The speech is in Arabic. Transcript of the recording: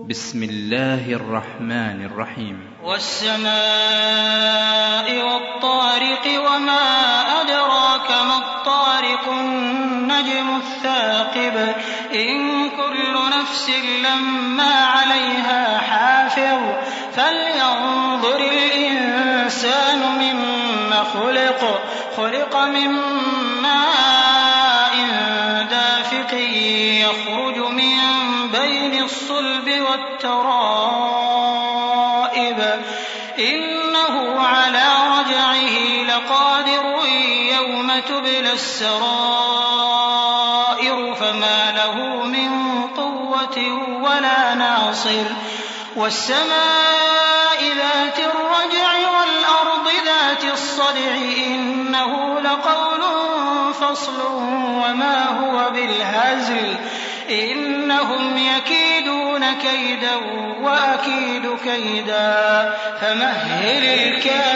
بسم الله الرحمن الرحيم. والسماء والطارق وما أدراك ما الطارق النجم الثاقب إن كل نفس لما عليها حافظ فلينظر الإنسان مما خلق من ماء دافق يخرج من بين الصلب والترائب إنه على رجعه لقادر يوم تبلى السرائر فما له من قوة ولا ناصر والسماء ذات الرجع والأرض ذات الصدع إنه لقول فصل وما هو بالهزل إنهم يكيدون كيدا وأكيد كيدا فمهل الكافرين